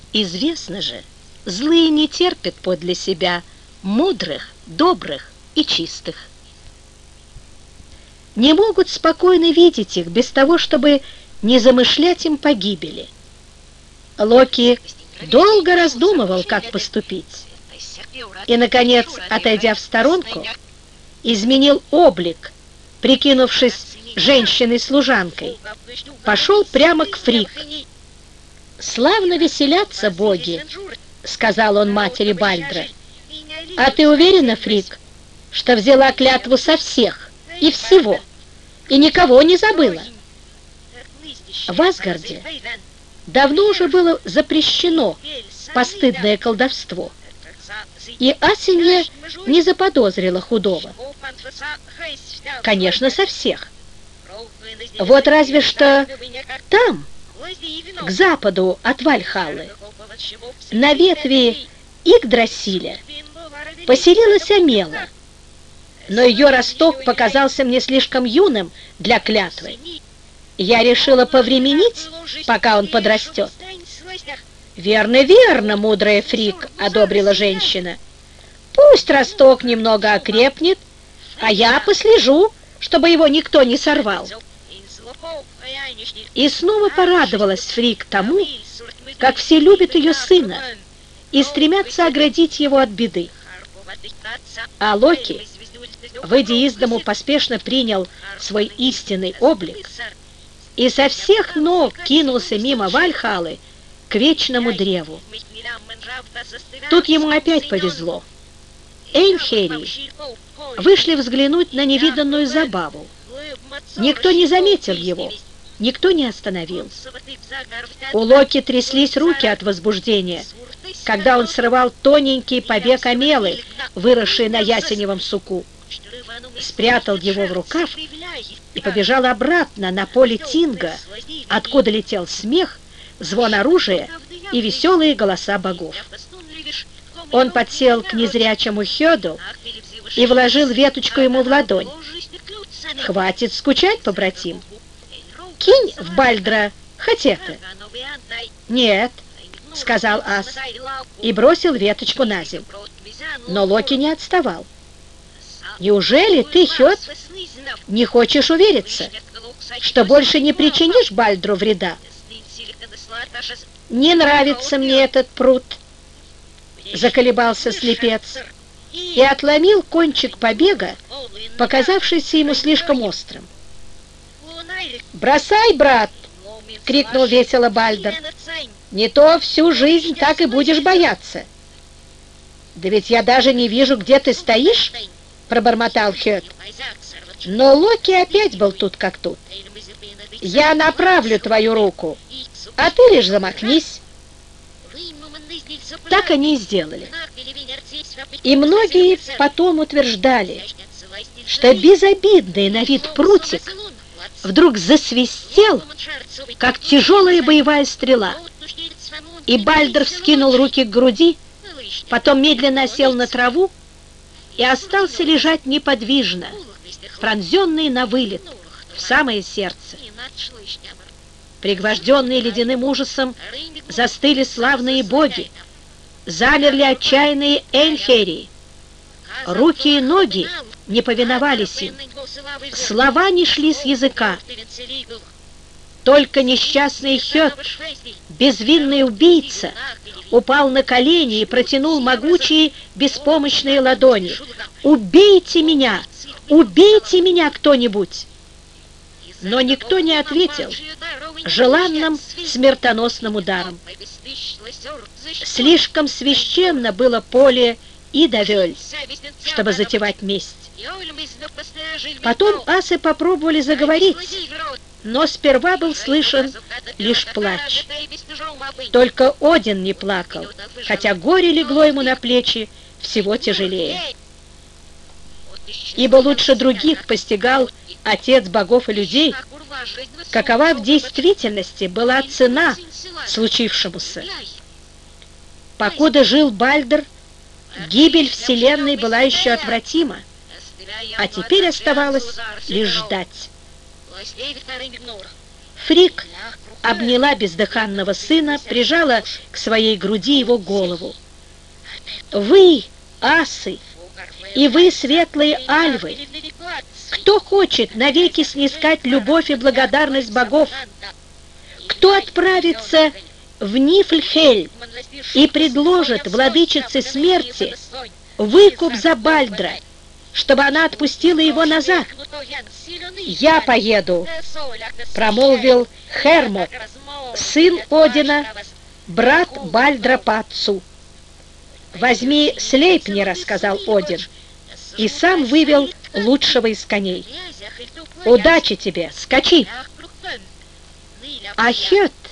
Известно же, злые не терпят подле себя мудрых, добрых и чистых. Не могут спокойно видеть их без того, чтобы не замышлять им погибели. Локи долго раздумывал, как поступить, и, наконец, отойдя в сторонку, изменил облик, прикинувшись женщиной-служанкой, пошел прямо к Фрик. «Славно веселятся боги», — сказал он матери Бальдра. «А ты уверена, Фрик, что взяла клятву со всех и всего, и никого не забыла?» В Асгарде давно уже было запрещено постыдное колдовство, и Асинья не заподозрила худого. Конечно, со всех. Вот разве что там, к западу от Вальхаллы, на ветви Игдрасиля, поселилась Амела, но ее росток показался мне слишком юным для клятвы. Я решила повременить, пока он подрастет. «Верно, верно, мудрая Фрик», — одобрила женщина. «Пусть росток немного окрепнет, а я послежу, чтобы его никто не сорвал». И снова порадовалась Фрик тому, как все любят ее сына и стремятся оградить его от беды. А Локи, выйдя из дому, поспешно принял свой истинный облик и со всех ног кинулся мимо Вальхаллы к вечному древу. Тут ему опять повезло. Эйнхери вышли взглянуть на невиданную забаву. Никто не заметил его, никто не остановил. У Локи тряслись руки от возбуждения, когда он срывал тоненький побег Амелы, выросший на ясеневом суку, спрятал его в рукав и побежал обратно на поле Тинга, откуда летел смех, звон оружия и веселые голоса богов. Он подсел к незрячему Хёду и вложил веточку ему в ладонь. «Хватит скучать, побратим. Кинь в Бальдра хоть это». «Нет», — сказал Ас, и бросил веточку на землю. Но Локи не отставал. «Неужели ты, Хёд, не хочешь увериться, что больше не причинишь Бальдру вреда?» «Не нравится мне этот пруд», — заколебался слепец и отломил кончик побега, показавшийся ему слишком острым. «Бросай, брат!» — крикнул весело Бальдр. «Не то всю жизнь так и будешь бояться». «Да ведь я даже не вижу, где ты стоишь», — пробормотал Хёд. Но Локи опять был тут как тут. «Я направлю твою руку, а ты лишь замахнись». Так они и сделали. И многие потом утверждали, что безобидный на вид прутик вдруг засвистел, как тяжелая боевая стрела. И Бальдр вскинул руки к груди, потом медленно сел на траву и остался лежать неподвижно, пронзенный на вылет, в самое сердце. Пригвожденные ледяным ужасом застыли славные боги, замерли отчаянные Эйнхери. Руки и ноги не повиновались им, слова не шли с языка. Только несчастный Хёд, безвинный убийца, упал на колени и протянул могучие беспомощные ладони. «Убейте меня! Убейте меня кто-нибудь!» Но никто не ответил желанным смертоносным ударом. Слишком священно было поле Идавёль, чтобы затевать месть. Потом асы попробовали заговорить, но сперва был слышен лишь плач. Только Один не плакал, хотя горе легло ему на плечи всего тяжелее. Ибо лучше других постигал Отец богов и людей, какова в действительности была цена случившемуся. Покуда жил Бальдр, гибель Вселенной была еще отвратима, а теперь оставалось лишь ждать. Фрик обняла бездыханного сына, прижала к своей груди его голову. «Вы, асы, и вы, светлые альвы, кто хочет навеки снискать любовь и благодарность богов? Кто отправится в Нифльхельм и предложит владычице смерти выкуп за Бальдра, чтобы она отпустила его назад?» «Я поеду», — промолвил Хермод, сын Одина, брат Бальдра по отцу. «Возьми Слейпнира», — сказал Один, и сам вывел лучшего из коней. «Удачи тебе, скачи!» А Хёд